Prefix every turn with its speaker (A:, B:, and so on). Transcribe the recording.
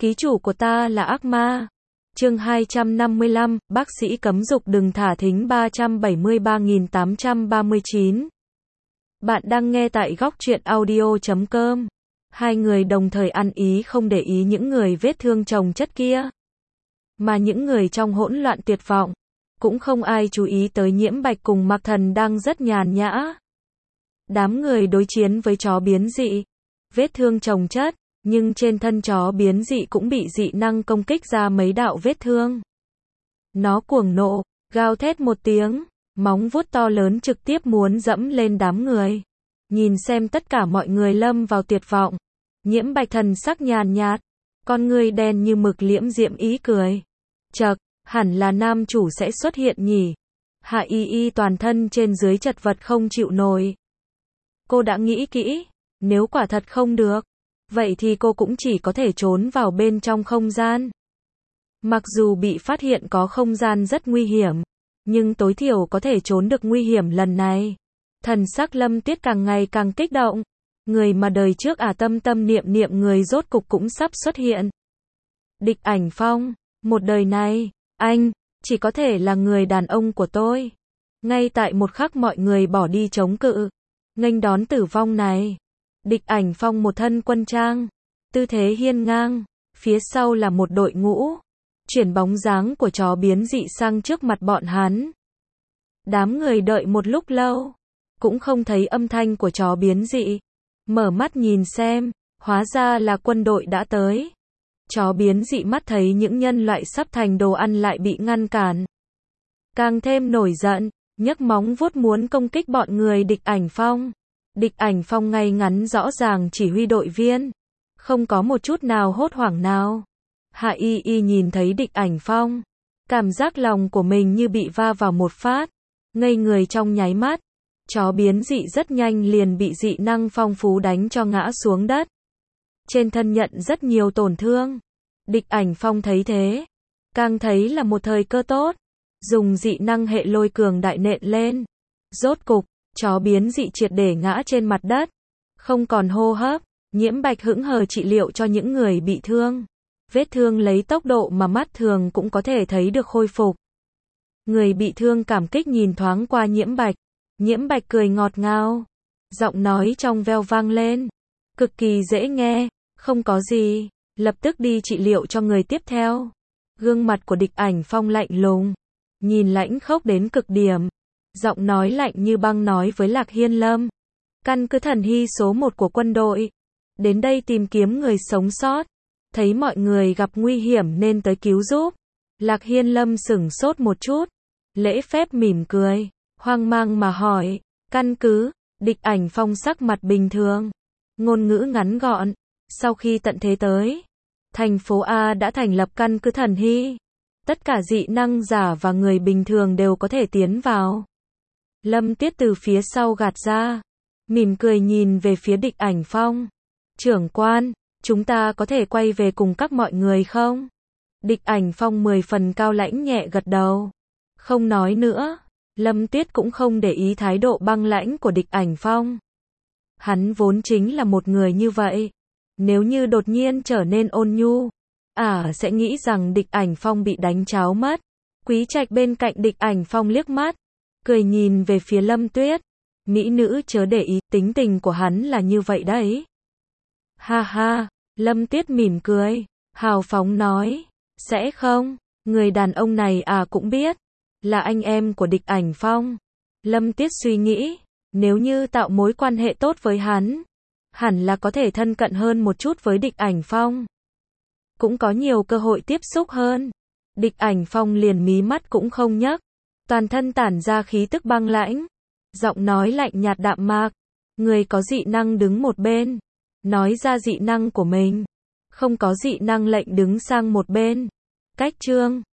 A: Ký chủ của ta là ác ma. Chương 255, bác sĩ cấm dục đừng thả thính 373.839. Bạn đang nghe tại góc truyện audio.com. Hai người đồng thời ăn ý không để ý những người vết thương chồng chất kia. Mà những người trong hỗn loạn tuyệt vọng. Cũng không ai chú ý tới Nhiễm Bạch cùng Mạc Thần đang rất nhàn nhã. Đám người đối chiến với chó biến dị. Vết thương chồng chất. Nhưng trên thân chó biến dị cũng bị dị năng công kích ra mấy đạo vết thương. Nó cuồng nộ, gào thét một tiếng, móng vuốt to lớn trực tiếp muốn dẫm lên đám người. Nhìn xem tất cả mọi người lâm vào tuyệt vọng. Nhiễm Bạch thần sắc nhàn nhạt, con người đen như mực liễm diễm ý cười. Chậc, hẳn là nam chủ sẽ xuất hiện nhỉ. Hạ Y Y toàn thân trên dưới chật vật không chịu nổi. Cô đã nghĩ kỹ, nếu quả thật không được, vậy thì cô cũng chỉ có thể trốn vào bên trong không gian. Mặc dù bị phát hiện có không gian rất nguy hiểm, nhưng tối thiểu có thể trốn được nguy hiểm lần này. Thần sắc Lâm Tuyết càng ngày càng kích động. Người mà đời trước tâm tâm niệm niệm người rốt cục cũng sắp xuất hiện. Địch Ảnh Phong, một đời này, anh, chỉ có thể là người đàn ông của tôi. Ngay tại một khắc mọi người bỏ đi chống cự, nghênh đón tử vong này. Địch Ảnh Phong một thân quân trang, tư thế hiên ngang, phía sau là một đội ngũ, chuyển bóng dáng của chó biến dị sang trước mặt bọn hắn. Đám người đợi một lúc lâu, cũng không thấy âm thanh của chó biến dị. Mở mắt nhìn xem, hóa ra là quân đội đã tới. Chó biến dị mắt thấy những nhân loại sắp thành đồ ăn lại bị ngăn cản. Càng thêm nổi giận, nhấc móng vuốt muốn công kích bọn người Địch Ảnh Phong. Địch Ảnh Phong ngay ngắn rõ ràng chỉ huy đội viên, không có một chút nào hốt hoảng nào. Hạ Y Y nhìn thấy Địch Ảnh Phong, cảm giác lòng của mình như bị va vào một phát, ngây người trong nháy mắt. Chó biến dị rất nhanh liền bị dị năng phong phú đánh cho ngã xuống đất. Trên thân nhận rất nhiều tổn thương. Địch Ảnh Phong thấy thế, càng thấy là một thời cơ tốt, dùng dị năng hệ lôi cường đại nện lên. Rốt cục, chó biến dị triệt để ngã trên mặt đất, không còn hô hấp. Nhiễm Bạch hững hờ trị liệu cho những người bị thương. Vết thương lấy tốc độ mà mắt thường cũng có thể thấy được khôi phục. Người bị thương cảm kích nhìn thoáng qua Nhiễm Bạch. Nhiễm Bạch cười ngọt ngào, giọng nói trong veo vang lên, cực kỳ dễ nghe, không có gì, lập tức đi trị liệu cho người tiếp theo. Gương mặt của Địch Ảnh Phong lạnh lùng, nhìn lãnh khốc đến cực điểm, giọng nói lạnh như băng nói với Lạc Hiên Lâm, căn cứ thần hy số 1 của quân đội, đến đây tìm kiếm người sống sót, thấy mọi người gặp nguy hiểm nên tới cứu giúp. Lạc Hiên Lâm sửng sốt một chút, lễ phép mỉm cười, hoang mang mà hỏi, căn cứ. Địch Ảnh Phong sắc mặt bình thường, ngôn ngữ ngắn gọn, sau khi tận thế tới, thành phố A đã thành lập căn cứ thần hy, tất cả dị năng giả và người bình thường đều có thể tiến vào. Lâm Tuyết từ phía sau gạt ra, mỉm cười nhìn về phía Địch Ảnh Phong. Trưởng quan, chúng ta có thể quay về cùng các mọi người không? Địch Ảnh Phong 10 phần cao lãnh nhẹ gật đầu, không nói nữa. Lâm Tuyết cũng không để ý thái độ băng lãnh của Địch Ảnh Phong. Hắn vốn chính là một người như vậy. Nếu như đột nhiên trở nên ôn nhu, sẽ nghĩ rằng Địch Ảnh Phong bị đánh cháo mất. Quý Trạch bên cạnh Địch Ảnh Phong liếc mắt, cười nhìn về phía Lâm Tuyết. Mỹ nữ chớ để ý, tính tình của hắn là như vậy đấy. Ha ha, Lâm Tuyết mỉm cười, hào phóng nói, sẽ không, người đàn ông này cũng biết, là anh em của Địch Ảnh Phong. Lâm Tuyết suy nghĩ, nếu như tạo mối quan hệ tốt với hắn, hẳn là có thể thân cận hơn một chút với Địch Ảnh Phong. Cũng có nhiều cơ hội tiếp xúc hơn. Địch Ảnh Phong liền mí mắt cũng không nhấc, toàn thân tản ra khí tức băng lãnh, giọng nói lạnh nhạt đạm mạc. Người có dị năng đứng một bên, nói ra dị năng của mình, không có dị năng lệnh đứng sang một bên. Cách chương